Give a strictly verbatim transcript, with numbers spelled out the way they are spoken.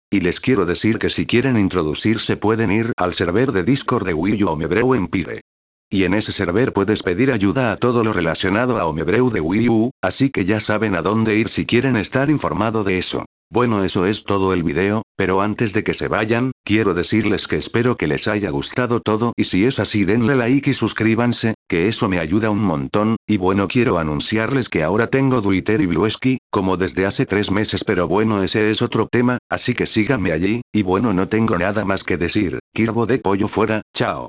Y les quiero decir que si quieren introducirse pueden ir al server de Discord de Wii U Homebreu Empire. Y en ese server puedes pedir ayuda a todo lo relacionado a Homebreu de Wii U, así que ya saben a dónde ir si quieren estar informado de eso. Bueno, eso es todo el video, pero antes de que se vayan, quiero decirles que espero que les haya gustado todo y si es así denle like y suscríbanse, que eso me ayuda un montón, y bueno quiero anunciarles que ahora tengo Twitter y Bluesky, como desde hace tres meses pero bueno ese es otro tema, así que síganme allí, y bueno no tengo nada más que decir, Kirbo de pollo fuera, chao.